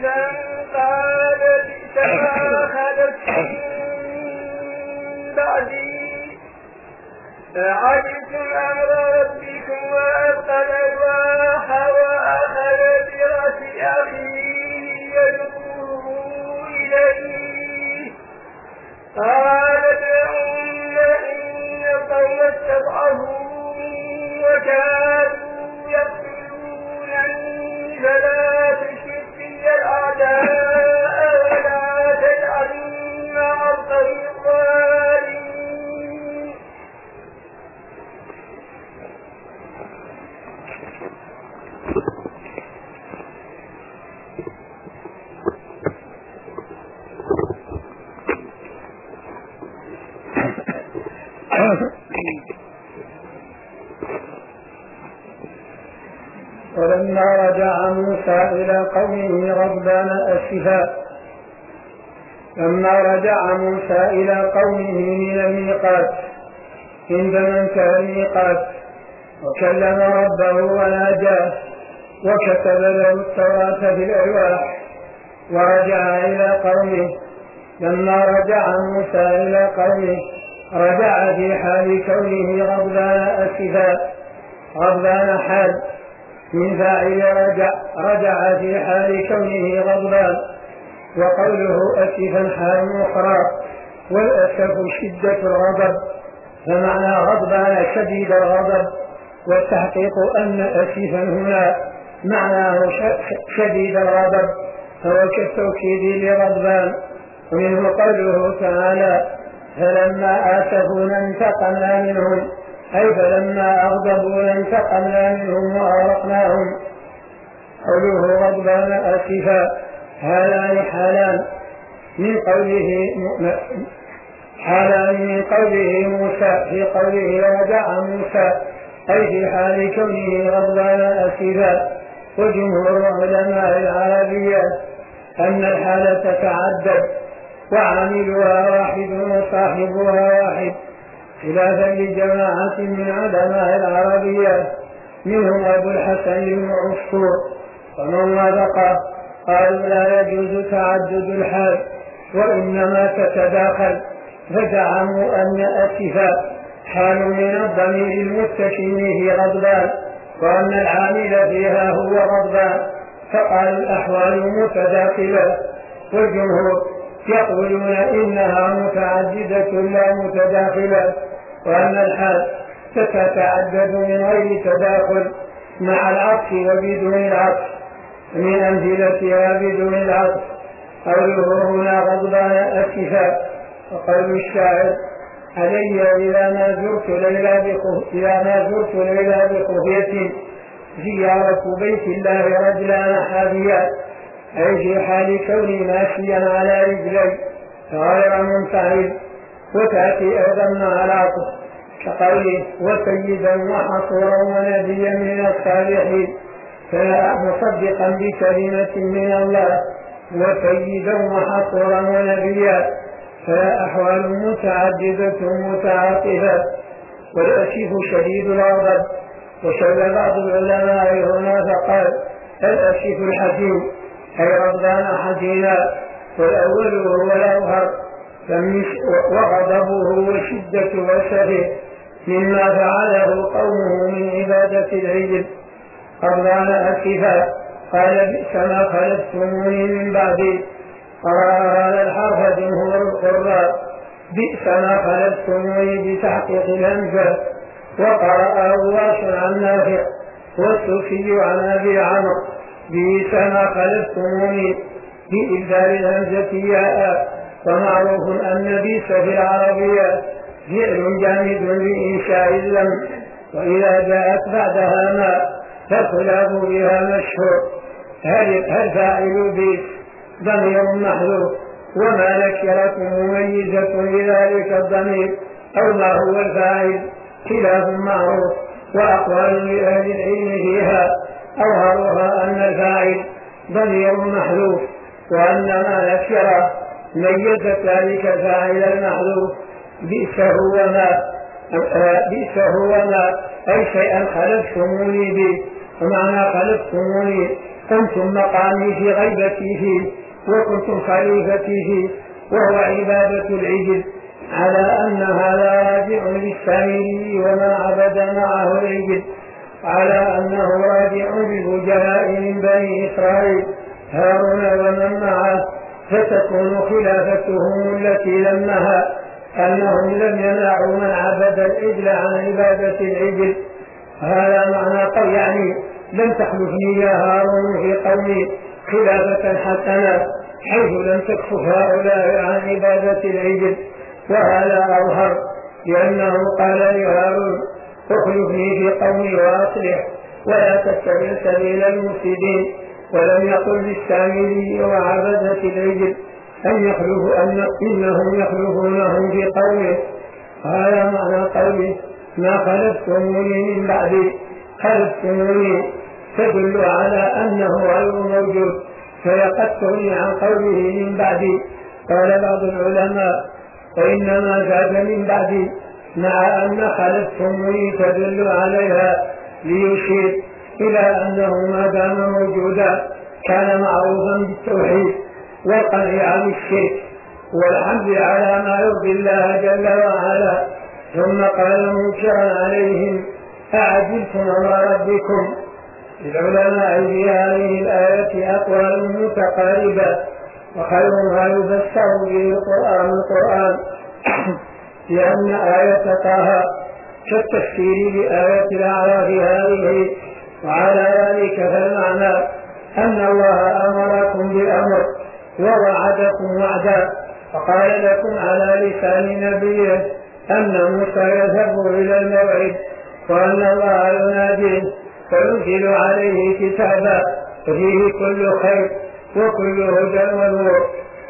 آسفا قال بئس ما خلفتم بعدي فعجبتم أمر ربكم وألقى الألواح وأخذ برأس أخيه يجره إليه قال ادعوهن إن القوم استضعفوني وكادوا يقتلونني فلا تشرك بي الأعداء ولا تجعلني مع القوم الظالمين. ولما رجع موسى إلى قومه غضبان أسفا لما رجع موسى إلى قومه من الميقات عندما انتهى الميقات وكلم ربه وناجاه وكتب له التوراة في الألواح ورجع إلى قومه. لما رجع موسى إلى قومه رجع في حال كونه غضبان أسفا غضبان حال من فاعل رجع في حال كونه غضبان، وقوله أسفا حال أخرى، والأسف شدة الغضب، فمعنى غضبان شديد الغضب، والتحقيق أن أسفا هنا معناه شديد الغضب فهو كالتوكيد لغضبان. ومنه قوله تعالى فلما آسفونا انتقمنا منهم، أي فلما أغضبوا انتقمنا منهم وأغرقناهم. قوله غضبان آسفا هذان حالان من قوله موسى في قوله رجع موسى أي في حال كونه غضبان آسفا. وجمهور علماء العربية أن الحالة تتعدد وعاملها واحد وصاحبها واحد، خلافا لجماعة من علماء العربية منهم أبو الحسن بن عصفور ومن وافقه قالوا لا يجوز تعدد الحال وإنما تتداخل، فزعموا أن أسفا حال من الضمير المتسم في غضبان وأن العامل فيها هو غضبان، فقالوا الأحوال متداخلة. والجمهور يقولون إنها متعددة لا متداخلة، وأن الحال تتعدد من غير تداخل مع العطف وبدون العطف. من أمثلتها بدون العطف قوله هنا غضبان أسفا، وقول الشاعر علي إذا ما زرت ليلى بخفية زيارة بيت الله رجلان حافيا، أي في حال كوني ماشيا على رجلي غير منفعل. وتأتي أيضا مع العطف كقوله وسيدا وحصورا ونبيا من الصالحين، مصدقا بكلمة من الله وسيدا وحصورا ونبيا، فلا أحوال متعددة متعاطفة. والأسف شديد الغضب. وشل بعض العلماء هنا فقال الأسف الحزين أي غضبان حزينا، والأول هو الأظهر وغضبه وشدة أسفه مما فعله قومه من عبادة العجل. غضبان أسفا قال بئس ما خلفتموني من بعدي، قرأ هذا الحرف جمهور القراء بئس ما خلفتموني بتحقيق الهمزة، وقرأ واش عن نافع والسوفي عن أبي عمرو بئس ما خلفتموني بإبدال الهمزة ياء. ومعروف أن بئس في العربية فعل جامد لإنشاء اللم، وإذا جاءت بعدها ما فالخلاف بها مشهور. هل فاعل بئس ضمير محذوف وما نكرة مميزة لذلك الضمير أو ما هو الفاعل؟ خلاف معروف، وأقوال لأهل العلم فيها أظهرها أن الفاعل ضمير محذوف، وأن ما نكر ميز ذلك فاعل المحذوف. بئس هو ما أي شيئا خلفتموني به، ومعنى خلفتموني قمتم مقامي في غيبتي فيه وكنتم خليفتي فيه، وهو عبادة العجل، على أن هذا راجع للسامري وما عبد معه العجل، على أنه راجع بالوجهاء من بني إسرائيل هارون ومن معه، فتكون خلافتهم التي لمها أنهم لم يمنعوا من عبد العجل عن عبادة العجل. هذا معنى قول يعني لم تخلفني يا هارون في قومي خلافة حسنة، حيث لم تكفف هؤلاء عن عبادة العجل. وهذا أظهر، لأنه قال لهارون اخلفني في قومي وأصلح ولا تتبع سبيل المفسدين، ولم يقل للسامري وعبدة العجل إنهم يخلفونهم في قومه. هذا معنى قوله ما خلفتموني من بعدي. خلفتموني تدل على أنه غير موجود، فقد تغني عن قوله من بعدي. قال بعض العلماء وإنما زاد من بعدي، مع أن خلفتموني تدل عليها ليشير إلى أنه ما دام موجودا كان معروفا بالتوحيد والقنع عن الشرك والحمد على ما يرضي الله جل وعلا. ثم قال منكرا عليهم أعجلتم أمر ربكم. العلماء في هذه الآية أقوال متقاربة، وخيرها يفسر به القرآن لأن آية طه كالتفسير لآية الأعراف هذه. وعلى ذلك فالمعنى أن الله أمركم بأمر ووعدكم وعدا، وقال لكم على لسان نبيه أن موسى يذهب إلى الموعد، وأن الله يناديه فينزل عليه كتابا فيه كل خير وكل هدى ونور،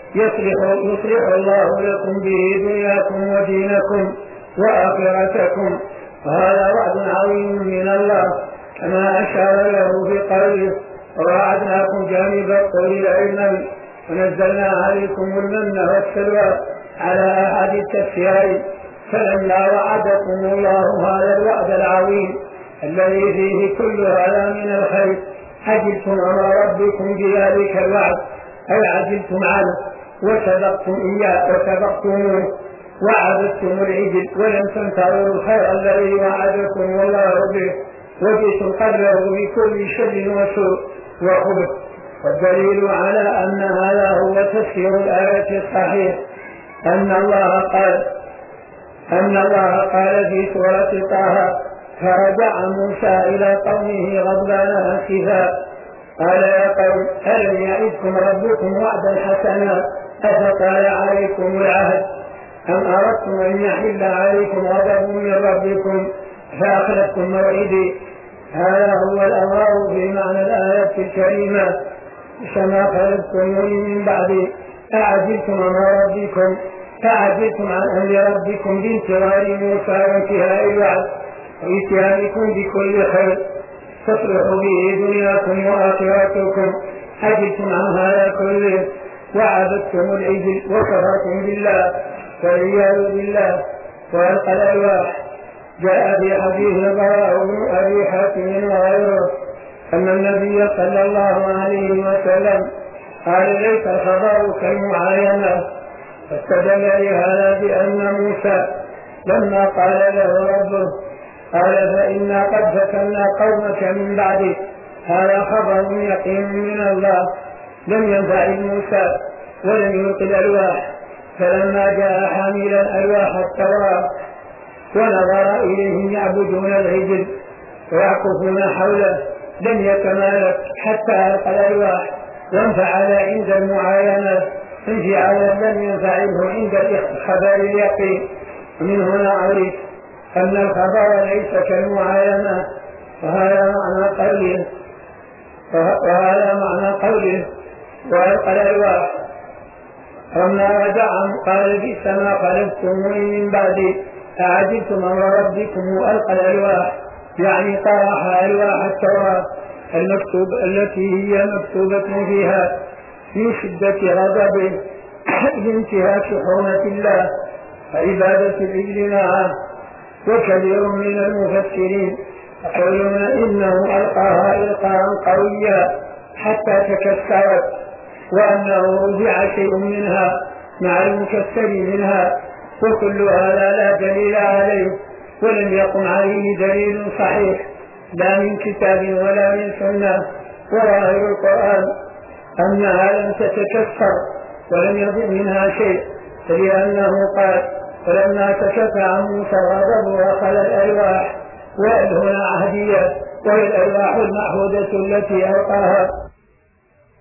يصلح الله لكم به دنياكم ودينكم وآخرتكم. وهذا وعد عظيم من الله، كما أشار له بقوله ووعدناكم جانب الطور الأيمن ونزلنا عليكم المن والسلوى على أحد التفسيرين. فلما وعدكم الله هذا الوعد العظيم الذي فيه كل هذا من الخير عجلتم أمر ربكم بذلك الوعد، أي عجلتم عنه وسبقتم إياه وسبقتموه وعبدتم العجل ولم تنتظروا الخير الذي وعدكم الله به، وجئتم قبله بكل شر وسوء وخبث. والدليل على أن هذا هو تفسير الآية الصحيح أن الله قال في سورة طه فرجع موسى إلى قومه غضبان آسفا قال يا قوم ألم يعدكم ربكم وعدا حسنا أفطال عليكم العهد أم أردتم أن يحل عليكم غضب من ربكم فأخلفتم موعدي. هذا هو الأمر في معنى الآية الكريمة كما خلفتموني من بعدي أعجلتم أمر ربكم، فعجلتم عن أمر ربكم بانتظار موسى وانتهاء الوعد وإتيانكم بكل خير تصلحوا به دنياكم وآخرتكم. عجلتم عن هذا كله وعبدتم العجل وكفرتم بالله والعياذ بالله وألقى الألواح. جاء في حديث البراء بن أبي حاتم وغيره أن النبي صلى الله عليه وسلم قال ليس الخبر كالمعاينة، فاستدل لهذا بأن موسى لما قال له ربه قال فإنا قد فتنا قومك من بعدك، هذا خبر يقين من الله لم ينفع موسى ولم يلقي الألواح. فلما جاء حاملا ألواح التوراة ونظر إليهم يعبدون العجل ويعكفون حوله لم يتمالك حتى ألقى الألواح، وانفعل عند المعاينة انفعالا لم ينفعله عند خبر اليقين. ومن هنا عرف أن الخبر ليس كالمعاينة. وهذا معنى قوله وألقى الألواح. لما رجع قال بئس ما خلفتموني من بعدي أعجلتم أمر ربكم وألقى الألواح، يعني طرح ألواح التوراة التي هي مكتوبة فيها من شدة غضبه لانتهاك حرمة الله وعبادة العجل معه. وكثير من المفسرين يقولون إنه ألقاها إلقاء قويا حتى تكسرت، وأنه رجع شيء منها مع المكسر منها، وكل هذا لا دليل عليه، ولم يقم عليه دليل صحيح لا من كتاب ولا من سنة. وظاهر القرآن أنها لم تتكسر ولم يضع منها شيء، لأنه قال فلما كشف عن موسى الغضب وأخذ الألواح، وهنا عهدية وهي الألواح المعهودة التي ألقاها